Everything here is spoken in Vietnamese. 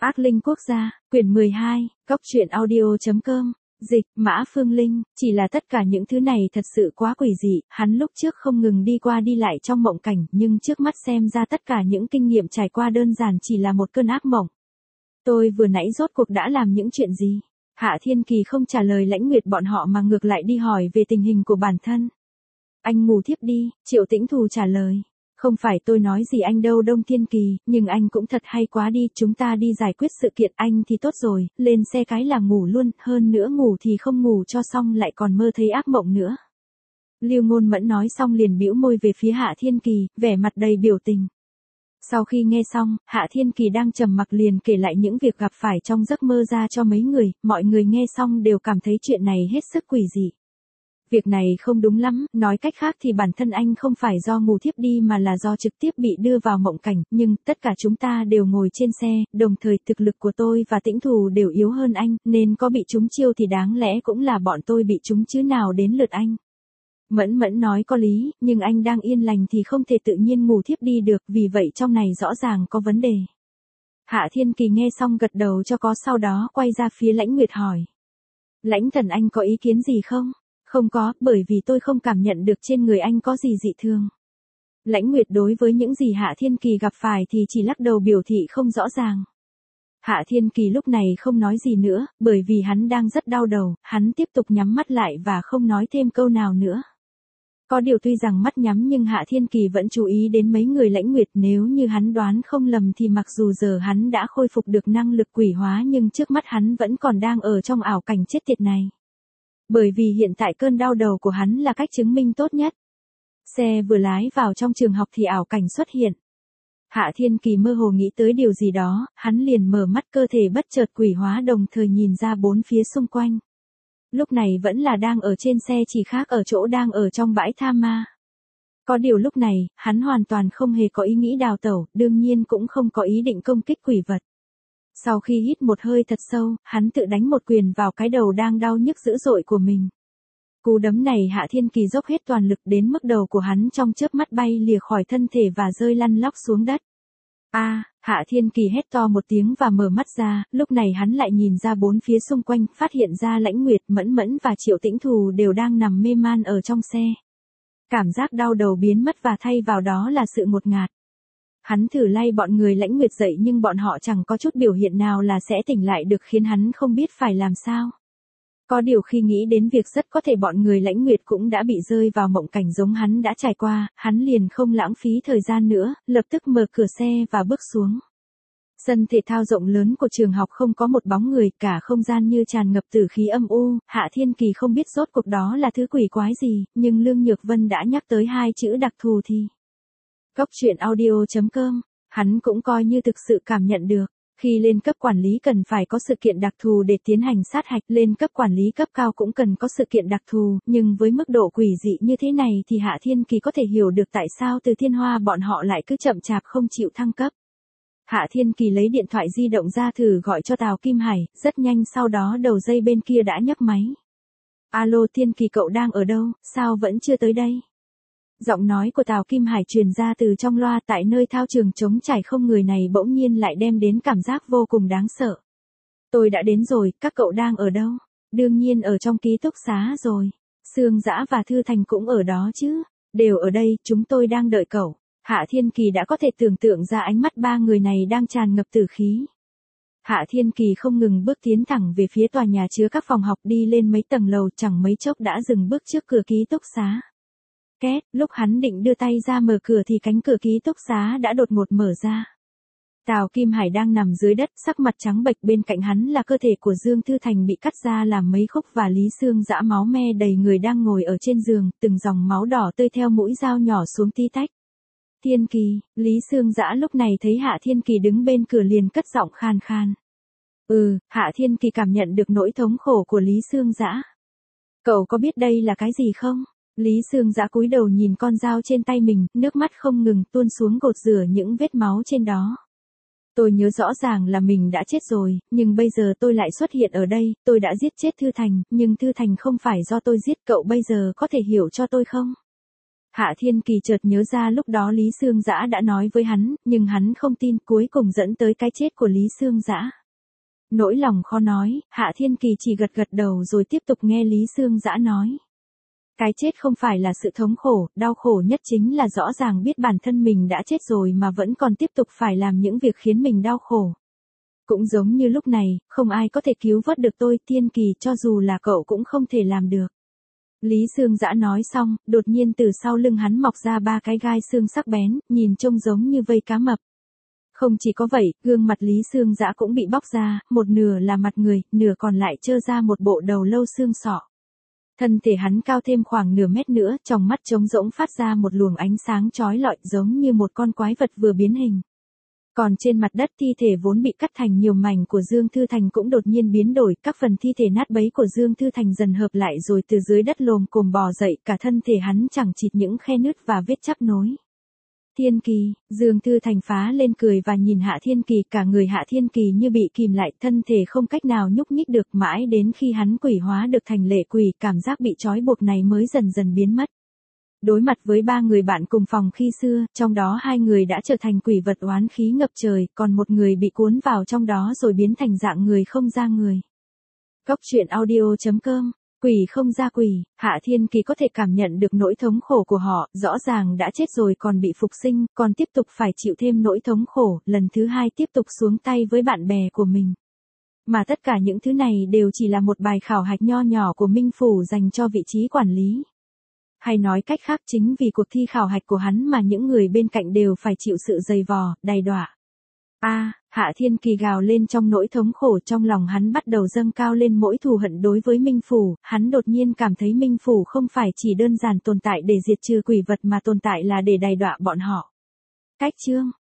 Ác linh quốc gia, quyển 12, Cốc truyện audio.com, dịch, Mã Phương Linh, chỉ là tất cả những thứ này thật sự quá quỷ dị, hắn lúc trước không ngừng đi qua đi lại trong mộng cảnh, nhưng trước mắt xem ra tất cả những kinh nghiệm trải qua đơn giản chỉ là một cơn ác mộng. Tôi vừa nãy rốt cuộc đã làm những chuyện gì? Hạ Thiên Kỳ không trả lời Lãnh Nguyệt bọn họ mà ngược lại đi hỏi về tình hình của bản thân. Anh ngủ thiếp đi, Triệu Tĩnh Thù trả lời. Không phải tôi nói gì anh đâu Đông Thiên Kỳ, nhưng anh cũng thật hay quá đi, chúng ta đi giải quyết sự kiện anh thì tốt rồi, lên xe cái là ngủ luôn, hơn nữa ngủ thì không ngủ cho xong lại còn mơ thấy ác mộng nữa. Lưu Ngôn Mẫn nói xong liền bĩu môi về phía Hạ Thiên Kỳ, vẻ mặt đầy biểu tình. Sau khi nghe xong, Hạ Thiên Kỳ đang trầm mặc liền kể lại những việc gặp phải trong giấc mơ ra cho mấy người, mọi người nghe xong đều cảm thấy chuyện này hết sức quỷ dị. Việc này không đúng lắm, nói cách khác thì bản thân anh không phải do ngủ thiếp đi mà là do trực tiếp bị đưa vào mộng cảnh, nhưng tất cả chúng ta đều ngồi trên xe, đồng thời thực lực của tôi và Tĩnh Thù đều yếu hơn anh, nên có bị trúng chiêu thì đáng lẽ cũng là bọn tôi bị trúng chứ nào đến lượt anh. Mẫn Mẫn nói có lý, nhưng anh đang yên lành thì không thể tự nhiên ngủ thiếp đi được, vì vậy trong này rõ ràng có vấn đề. Hạ Thiên Kỳ nghe xong gật đầu cho có, sau đó quay ra phía Lãnh Nguyệt hỏi. Lãnh Thần anh có ý kiến gì không? Không có, bởi vì tôi không cảm nhận được trên người anh có gì dị thường. Lãnh Nguyệt đối với những gì Hạ Thiên Kỳ gặp phải thì chỉ lắc đầu biểu thị không rõ ràng. Hạ Thiên Kỳ lúc này không nói gì nữa, bởi vì hắn đang rất đau đầu, hắn tiếp tục nhắm mắt lại và không nói thêm câu nào nữa. Có điều tuy rằng mắt nhắm nhưng Hạ Thiên Kỳ vẫn chú ý đến mấy người Lãnh Nguyệt, nếu như hắn đoán không lầm thì mặc dù giờ hắn đã khôi phục được năng lực quỷ hóa nhưng trước mắt hắn vẫn còn đang ở trong ảo cảnh chết tiệt này. Bởi vì hiện tại cơn đau đầu của hắn là cách chứng minh tốt nhất. Xe vừa lái vào trong trường học thì ảo cảnh xuất hiện. Hạ Thiên Kỳ mơ hồ nghĩ tới điều gì đó, hắn liền mở mắt, cơ thể bất chợt quỷ hóa đồng thời nhìn ra bốn phía xung quanh. Lúc này vẫn là đang ở trên xe, chỉ khác ở chỗ đang ở trong bãi tha ma. Có điều lúc này, hắn hoàn toàn không hề có ý nghĩ đào tẩu, đương nhiên cũng không có ý định công kích quỷ vật. Sau khi hít một hơi thật sâu, hắn tự đánh một quyền vào cái đầu đang đau nhức dữ dội của mình. Cú đấm này Hạ Thiên Kỳ dốc hết toàn lực đến mức đầu của hắn trong chớp mắt bay lìa khỏi thân thể và rơi lăn lóc xuống đất. Hạ Thiên Kỳ hét to một tiếng và mở mắt ra, lúc này hắn lại nhìn ra bốn phía xung quanh, phát hiện ra Lãnh Nguyệt, Mẫn Mẫn và Triệu Tĩnh Thù đều đang nằm mê man ở trong xe. Cảm giác đau đầu biến mất và thay vào đó là sự ngột ngạt. Hắn thử lay bọn người Lãnh Nguyệt dậy nhưng bọn họ chẳng có chút biểu hiện nào là sẽ tỉnh lại được, khiến hắn không biết phải làm sao. Có điều khi nghĩ đến việc rất có thể bọn người Lãnh Nguyệt cũng đã bị rơi vào mộng cảnh giống hắn đã trải qua, hắn liền không lãng phí thời gian nữa, lập tức mở cửa xe và bước xuống. Sân thể thao rộng lớn của trường học không có một bóng người, cả không gian như tràn ngập tử khí âm u. Hạ Thiên Kỳ không biết rốt cuộc đó là thứ quỷ quái gì, nhưng Lương Nhược Vân đã nhắc tới hai chữ đặc thù thì. Cốc truyện audio.com, hắn cũng coi như thực sự cảm nhận được. Khi lên cấp quản lý cần phải có sự kiện đặc thù để tiến hành sát hạch, lên cấp quản lý cấp cao cũng cần có sự kiện đặc thù, nhưng với mức độ quỷ dị như thế này thì Hạ Thiên Kỳ có thể hiểu được tại sao Từ Thiên Hoa bọn họ lại cứ chậm chạp không chịu thăng cấp. Hạ Thiên Kỳ lấy điện thoại di động ra thử gọi cho Tào Kim Hải, rất nhanh sau đó đầu dây bên kia đã nhấc máy. Alo Thiên Kỳ, cậu đang ở đâu, sao vẫn chưa tới đây? Giọng nói của Tào Kim Hải truyền ra từ trong loa, tại nơi thao trường trống trải không người này bỗng nhiên lại đem đến cảm giác vô cùng đáng sợ. Tôi đã đến rồi, các cậu đang ở đâu? Đương nhiên ở trong ký túc xá rồi. Sương Dã và Thư Thành cũng ở đó chứ? Đều ở đây, chúng tôi đang đợi cậu. Hạ Thiên Kỳ đã có thể tưởng tượng ra ánh mắt ba người này đang tràn ngập tử khí. Hạ Thiên Kỳ không ngừng bước tiến thẳng về phía tòa nhà chứa các phòng học, đi lên mấy tầng lầu, chẳng mấy chốc đã dừng bước trước cửa ký túc xá. Két, lúc hắn định đưa tay ra mở cửa thì cánh cửa ký túc xá đã đột ngột mở ra. Tào Kim Hải đang nằm dưới đất, sắc mặt trắng bệch, bên cạnh hắn là cơ thể của Dương Thư Thành bị cắt ra làm mấy khúc và Lý Sương Dã máu me đầy người đang ngồi ở trên giường, từng dòng máu đỏ tươi theo mũi dao nhỏ xuống tí tách. Thiên Kỳ, Lý Sương Dã lúc này thấy Hạ Thiên Kỳ đứng bên cửa liền cất giọng khan khan. Hạ Thiên Kỳ cảm nhận được nỗi thống khổ của Lý Sương Dã. Cậu có biết đây là cái gì không? Lý Sương Dã cúi đầu nhìn con dao trên tay mình, nước mắt không ngừng tuôn xuống gột rửa những vết máu trên đó. Tôi nhớ rõ ràng là mình đã chết rồi, nhưng bây giờ tôi lại xuất hiện ở đây, tôi đã giết chết Thư Thành, nhưng Thư Thành không phải do tôi giết, cậu bây giờ có thể hiểu cho tôi không? Hạ Thiên Kỳ chợt nhớ ra lúc đó Lý Sương Dã đã nói với hắn, nhưng hắn không tin, cuối cùng dẫn tới cái chết của Lý Sương Dã. Nỗi lòng khó nói, Hạ Thiên Kỳ chỉ gật gật đầu rồi tiếp tục nghe Lý Sương Dã nói. Cái chết không phải là sự thống khổ, đau khổ nhất chính là rõ ràng biết bản thân mình đã chết rồi mà vẫn còn tiếp tục phải làm những việc khiến mình đau khổ. Cũng giống như lúc này, không ai có thể cứu vớt được tôi, Thiên Kỳ, cho dù là cậu cũng không thể làm được. Lý Sương Dã nói xong, đột nhiên từ sau lưng hắn mọc ra 3 cái gai xương sắc bén, nhìn trông giống như vây cá mập. Không chỉ có vậy, gương mặt Lý Sương Dã cũng bị bóc ra, một nửa là mặt người, nửa còn lại trơ ra một bộ đầu lâu xương sọ. Thân thể hắn cao thêm khoảng nửa mét nữa, trong mắt trống rỗng phát ra một luồng ánh sáng chói lọi giống như một con quái vật vừa biến hình. Còn trên mặt đất thi thể vốn bị cắt thành nhiều mảnh của Dương Thư Thành cũng đột nhiên biến đổi, các phần thi thể nát bấy của Dương Thư Thành dần hợp lại rồi từ dưới đất lồm cồm bò dậy, cả thân thể hắn chẳng chịt những khe nứt và vết chắp nối. Thiên Kỳ, Dương Thư Thành phá lên cười và nhìn Hạ Thiên Kỳ, cả người Hạ Thiên Kỳ như bị kìm lại, thân thể không cách nào nhúc nhích được, mãi đến khi hắn quỷ hóa được thành lệ quỷ, cảm giác bị trói buộc này mới dần dần biến mất. Đối mặt với 3 người bạn cùng phòng khi xưa, trong đó 2 người đã trở thành quỷ vật oán khí ngập trời, còn một người bị cuốn vào trong đó rồi biến thành dạng người không ra người. Cốc truyện audio.com. Quỷ không ra quỷ, Hạ Thiên Kỳ có thể cảm nhận được nỗi thống khổ của họ, rõ ràng đã chết rồi còn bị phục sinh, còn tiếp tục phải chịu thêm nỗi thống khổ, lần thứ 2 tiếp tục xuống tay với bạn bè của mình. Mà tất cả những thứ này đều chỉ là một bài khảo hạch nho nhỏ của Minh Phủ dành cho vị trí quản lý. Hay nói cách khác, chính vì cuộc thi khảo hạch của hắn mà những người bên cạnh đều phải chịu sự dày vò, đày đọa. Hạ Thiên Kỳ gào lên trong nỗi thống khổ, trong lòng hắn bắt đầu dâng cao lên mỗi thù hận đối với Minh Phủ, hắn đột nhiên cảm thấy Minh Phủ không phải chỉ đơn giản tồn tại để diệt trừ quỷ vật mà tồn tại là để đày đọa bọn họ. Cách chương